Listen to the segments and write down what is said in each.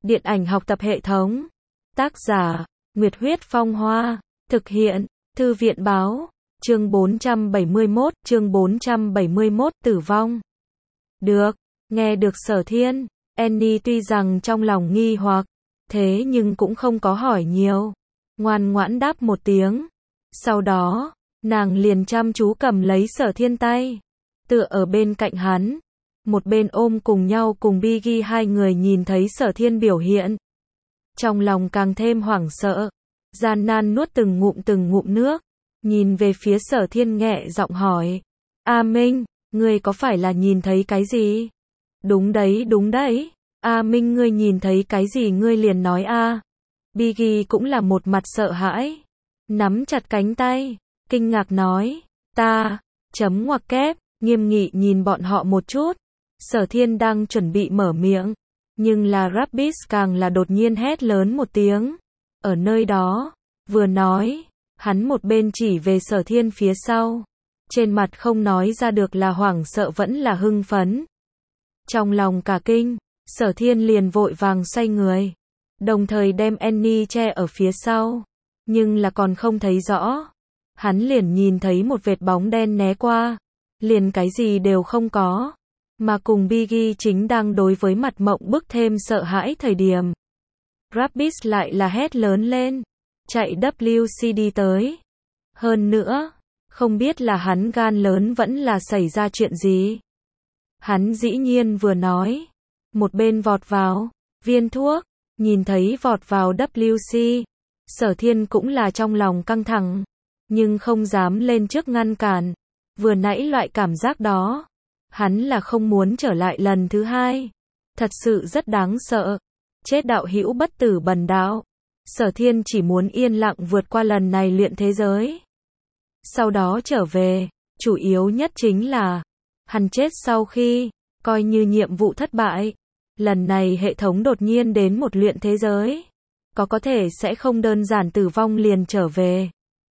Điện ảnh học tập hệ thống. Tác giả, Nguyệt Huyết Phong Hoa. Thực hiện, Thư viện Báo. Chương 471, tử vong. Được, nghe được Sở Thiên, Annie tuy rằng trong lòng nghi hoặc, thế nhưng cũng không có hỏi nhiều. Ngoan ngoãn đáp một tiếng. Sau đó, nàng liền chăm chú cầm lấy Sở Thiên tay, tựa ở bên cạnh hắn. Một bên ôm cùng nhau cùng Biggie, hai người nhìn thấy Sở Thiên biểu hiện. Trong lòng càng thêm hoảng sợ, gian nan nuốt từng ngụm nước, nhìn về phía Sở Thiên nhẹ giọng hỏi. A Minh, ngươi có phải là nhìn thấy cái gì? Đúng đấy. A Minh, ngươi nhìn thấy cái gì ngươi liền nói a. Biggie cũng là một mặt sợ hãi, nắm chặt cánh tay, kinh ngạc nói, ta, chấm ngoặc kép, nghiêm nghị nhìn bọn họ một chút. Sở Thiên đang chuẩn bị mở miệng, nhưng là Rabbit càng là đột nhiên hét lớn một tiếng. Ở nơi đó, vừa nói, hắn một bên chỉ về Sở Thiên phía sau. Trên mặt không nói ra được là hoảng sợ vẫn là hưng phấn. Trong lòng cả kinh, Sở Thiên liền vội vàng xoay người, đồng thời đem Annie che ở phía sau. Nhưng là còn không thấy rõ, hắn liền nhìn thấy một vệt bóng đen né qua, liền cái gì đều không có. Mà cùng Biggie chính đang đối với mặt mộng bức thêm sợ hãi thời điểm. Rabbit lại là hét lớn lên, chạy WCD tới. Hơn nữa, không biết là hắn gan lớn vẫn là xảy ra chuyện gì. Hắn dĩ nhiên vừa nói, một bên vọt vào viên thuốc, nhìn thấy vọt vào WC. Sở Thiên cũng là trong lòng căng thẳng, nhưng không dám lên trước ngăn cản. Vừa nãy loại cảm giác đó, hắn là không muốn trở lại lần thứ hai. Thật sự rất đáng sợ. Chết đạo hữu bất tử bần đạo. Sở Thiên chỉ muốn yên lặng vượt qua lần này luyện thế giới. Sau đó trở về, chủ yếu nhất chính là, hắn chết sau khi, coi như nhiệm vụ thất bại. Lần này hệ thống đột nhiên đến một luyện thế giới. Có thể sẽ không đơn giản tử vong liền trở về.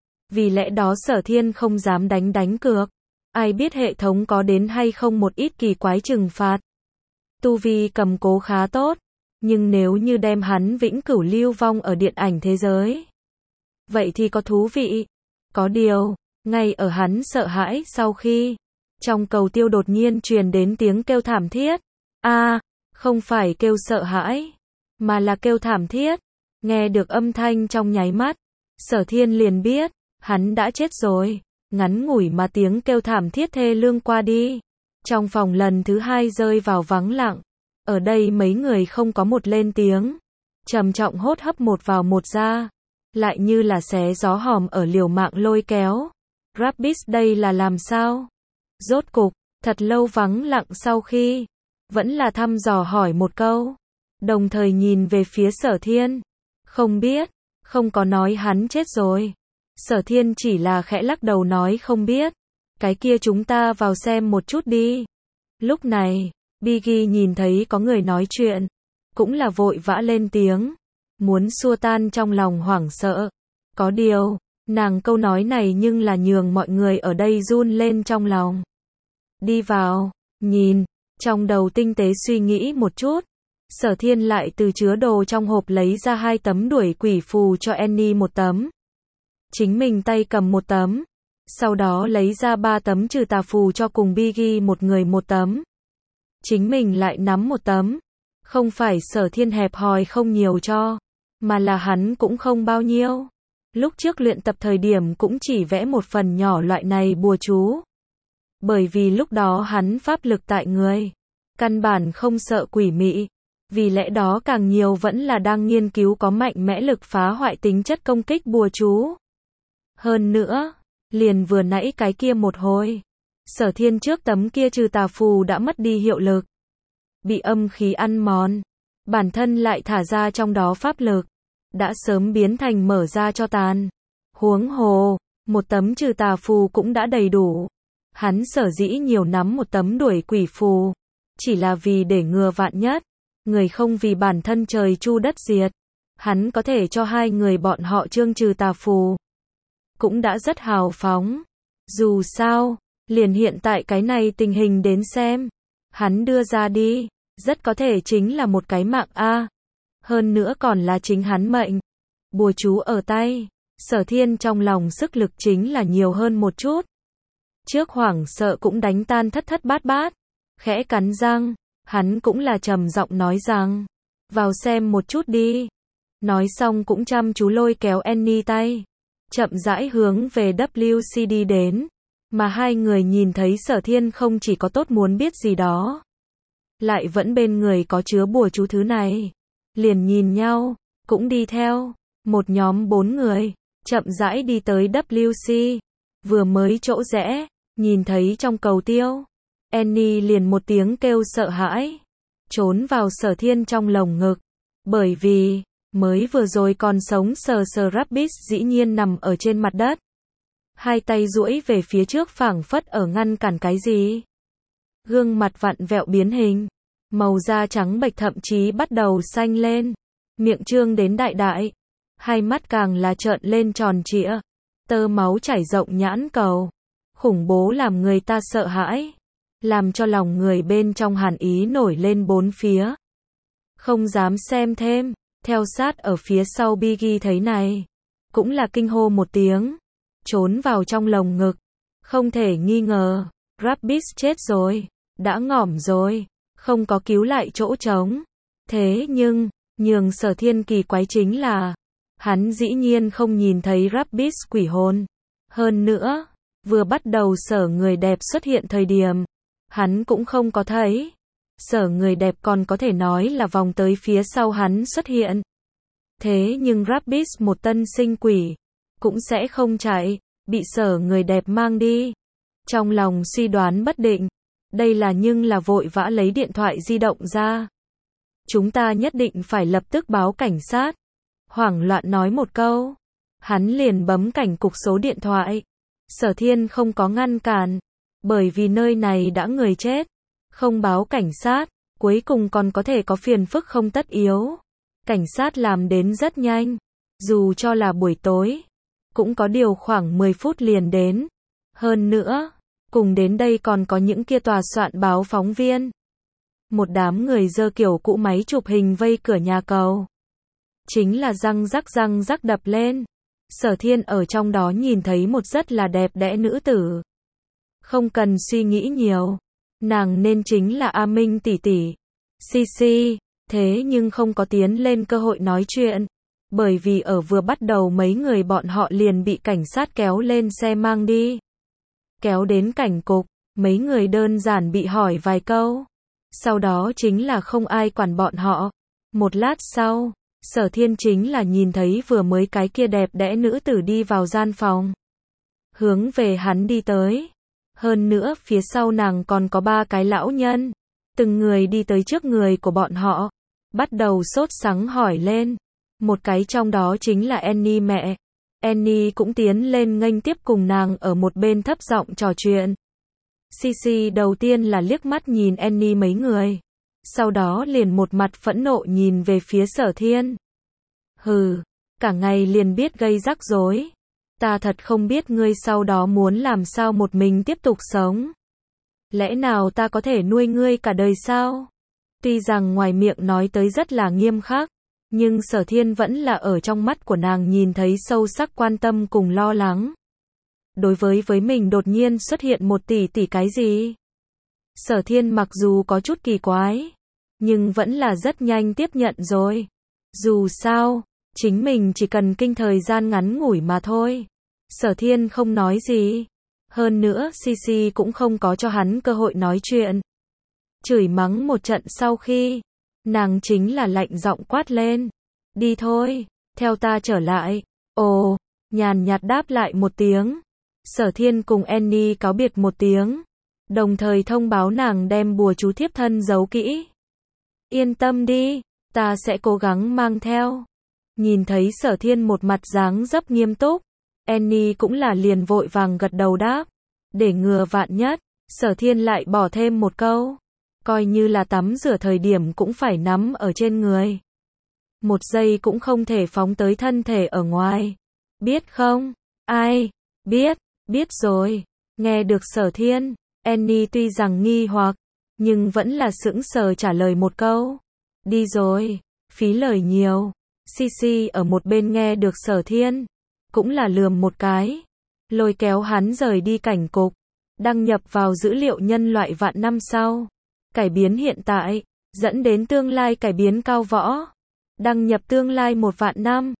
Vì lẽ đó Sở Thiên không dám đánh cược. Ai biết hệ thống có đến hay không một ít kỳ quái trừng phạt. Tu vi cầm cố khá tốt, nhưng nếu như đem hắn vĩnh cửu lưu vong ở điện ảnh thế giới, vậy thì có thú vị. Có điều, ngay ở hắn sợ hãi sau khi, trong cầu tiêu đột nhiên truyền đến tiếng kêu thảm thiết. Không phải kêu sợ hãi, mà là kêu thảm thiết. Nghe được âm thanh trong nháy mắt, Sở Thiên liền biết, hắn đã chết rồi. Ngắn ngủi mà tiếng kêu thảm thiết thê lương qua đi. Trong phòng lần thứ hai rơi vào vắng lặng. Ở đây mấy người không có một lên tiếng. Trầm trọng hốt hấp một vào một ra. Lại như là xé gió hòm ở liều mạng lôi kéo. Rabbit đây là làm sao? Rốt cục, thật lâu vắng lặng sau khi, vẫn là thăm dò hỏi một câu. Đồng thời nhìn về phía Sở Thiên. Không biết, không có nói hắn chết rồi. Sở Thiên chỉ là khẽ lắc đầu nói không biết. Cái kia chúng ta vào xem một chút đi. Lúc này, Biggie nhìn thấy có người nói chuyện, cũng là vội vã lên tiếng, muốn xua tan trong lòng hoảng sợ. Có điều, nàng câu nói này nhưng là nhường mọi người ở đây run lên trong lòng. Đi vào, nhìn, trong đầu tinh tế suy nghĩ một chút. Sở Thiên lại từ chứa đồ trong hộp lấy ra 2 tấm đuổi quỷ phù cho Annie một tấm. Chính mình tay cầm một tấm. Sau đó lấy ra 3 tấm trừ tà phù cho cùng Biggie một người một tấm. Chính mình lại nắm một tấm. Không phải Sở Thiên hẹp hòi không nhiều cho, mà là hắn cũng không bao nhiêu. Lúc trước luyện tập thời điểm cũng chỉ vẽ một phần nhỏ loại này bùa chú. Bởi vì lúc đó hắn pháp lực tại người, căn bản không sợ quỷ mị. Vì lẽ đó càng nhiều vẫn là đang nghiên cứu có mạnh mẽ lực phá hoại tính chất công kích bùa chú. Hơn nữa, liền vừa nãy cái kia một hồi, Sở Thiên trước tấm kia trừ tà phù đã mất đi hiệu lực. Bị âm khí ăn mòn, bản thân lại thả ra trong đó pháp lực, đã sớm biến thành mở ra cho tàn. Huống hồ, một tấm trừ tà phù cũng đã đầy đủ. Hắn sở dĩ nhiều nắm một tấm đuổi quỷ phù, chỉ là vì để ngừa vạn nhất, người không vì bản thân trời chu đất diệt. Hắn có thể cho 2 người bọn họ trương trừ tà phù. Cũng đã rất hào phóng. Dù sao, liền hiện tại cái này tình hình đến xem, hắn đưa ra đi, rất có thể chính là một cái mạng a. Hơn nữa còn là chính hắn mệnh. Bùa chú ở tay. Sở Thiên trong lòng sức lực chính là nhiều hơn một chút. Trước hoảng sợ cũng đánh tan thất thất bát bát. Khẽ cắn răng, hắn cũng là trầm giọng nói rằng, vào xem một chút đi. Nói xong cũng chăm chú lôi kéo Annie tay, chậm rãi hướng về WC đến. Mà hai người nhìn thấy Sở Thiên không chỉ có tốt muốn biết gì đó, lại vẫn bên người có chứa bùa chú thứ này. Liền nhìn nhau, cũng đi theo. Một nhóm 4 người, chậm rãi đi tới WC. Vừa mới chỗ rẽ, nhìn thấy trong cầu tiêu, Annie liền một tiếng kêu sợ hãi, trốn vào Sở Thiên trong lồng ngực. Bởi vì, mới vừa rồi còn sống sờ sờ Rabbit dĩ nhiên nằm ở trên mặt đất. Hai tay duỗi về phía trước phảng phất ở ngăn cản cái gì. Gương mặt vặn vẹo biến hình, màu da trắng bệch thậm chí bắt đầu xanh lên, miệng trương đến đại đại, hai mắt càng là trợn lên tròn trịa, tơ máu chảy rộng nhãn cầu, khủng bố làm người ta sợ hãi, làm cho lòng người bên trong hàn ý nổi lên bốn phía. Không dám xem thêm, theo sát ở phía sau Biggie thấy này, cũng là kinh hô một tiếng, trốn vào trong lồng ngực. Không thể nghi ngờ, Rabbit chết rồi, đã ngỏm rồi, không có cứu lại chỗ trống. Thế nhưng, nhường Sở Thiên kỳ quái chính là, hắn dĩ nhiên không nhìn thấy Rabbit quỷ hồn. Hơn nữa, vừa bắt đầu Sở người đẹp xuất hiện thời điểm, hắn cũng không có thấy. Sở người đẹp còn có thể nói là vòng tới phía sau hắn xuất hiện. Thế nhưng Rabbit một tân sinh quỷ, cũng sẽ không chạy, bị Sở người đẹp mang đi. Trong lòng suy đoán bất định, đây là nhưng là vội vã lấy điện thoại di động ra. Chúng ta nhất định phải lập tức báo cảnh sát. Hoảng loạn nói một câu, hắn liền bấm cảnh cục số điện thoại. Sở Thiên không có ngăn cản, bởi vì nơi này đã người chết, không báo cảnh sát, cuối cùng còn có thể có phiền phức không tất yếu. Cảnh sát làm đến rất nhanh, dù cho là buổi tối, cũng có điều khoảng 10 phút liền đến. Hơn nữa, cùng đến đây còn có những kia tòa soạn báo phóng viên. Một đám người giơ kiểu cũ máy chụp hình vây cửa nhà cầu. Chính là răng rắc đập lên. Sở Thiên ở trong đó nhìn thấy một rất là đẹp đẽ nữ tử. Không cần suy nghĩ nhiều, nàng nên chính là A Minh tỷ tỷ. Xi, thế nhưng không có tiến lên cơ hội nói chuyện. Bởi vì ở vừa bắt đầu mấy người bọn họ liền bị cảnh sát kéo lên xe mang đi. Kéo đến cảnh cục, mấy người đơn giản bị hỏi vài câu. Sau đó chính là không ai quản bọn họ. Một lát sau, Sở Thiên chính là nhìn thấy vừa mới cái kia đẹp đẽ nữ tử đi vào gian phòng. Hướng về hắn đi tới. Hơn nữa phía sau nàng còn có 3 cái lão nhân. Từng người đi tới trước người của bọn họ. Bắt đầu sốt sắng hỏi lên. Một cái trong đó chính là Annie mẹ. Annie cũng tiến lên nghênh tiếp cùng nàng ở một bên thấp giọng trò chuyện. Sisi đầu tiên là liếc mắt nhìn Annie mấy người. Sau đó liền một mặt phẫn nộ nhìn về phía Sở Thiên. Hừ, cả ngày liền biết gây rắc rối. Ta thật không biết ngươi sau đó muốn làm sao một mình tiếp tục sống. Lẽ nào ta có thể nuôi ngươi cả đời sao? Tuy rằng ngoài miệng nói tới rất là nghiêm khắc, nhưng Sở Thiên vẫn là ở trong mắt của nàng nhìn thấy sâu sắc quan tâm cùng lo lắng. Đối với mình đột nhiên xuất hiện một tỷ cái gì? Sở Thiên mặc dù có chút kỳ quái, nhưng vẫn là rất nhanh tiếp nhận rồi. Dù sao, chính mình chỉ cần kinh thời gian ngắn ngủi mà thôi. Sở Thiên không nói gì. Hơn nữa Sisi cũng không có cho hắn cơ hội nói chuyện. Chửi mắng một trận sau khi, nàng chính là lạnh giọng quát lên. Đi thôi, theo ta trở lại. Ồ, nhàn nhạt đáp lại một tiếng. Sở Thiên cùng Annie cáo biệt một tiếng. Đồng thời thông báo nàng đem bùa chú thiếp thân giấu kỹ. Yên tâm đi, ta sẽ cố gắng mang theo. Nhìn thấy Sở Thiên một mặt dáng dấp nghiêm túc, Annie cũng là liền vội vàng gật đầu đáp. Để ngừa vạn nhất, Sở Thiên lại bỏ thêm một câu. Coi như là tắm rửa thời điểm cũng phải nắm ở trên người. Một giây cũng không thể phóng tới thân thể ở ngoài. Biết không? Ai? Biết rồi. Nghe được Sở Thiên, Annie tuy rằng nghi hoặc, nhưng vẫn là sững sờ trả lời một câu. Đi rồi. phí lời nhiều. Sisi ở một bên nghe được Sở Thiên, cũng là lườm một cái, lôi kéo hắn rời đi cảnh cục, đăng nhập vào dữ liệu nhân loại vạn năm sau, cải biến hiện tại, dẫn đến tương lai cải biến cao võ, đăng nhập tương lai 1 vạn năm.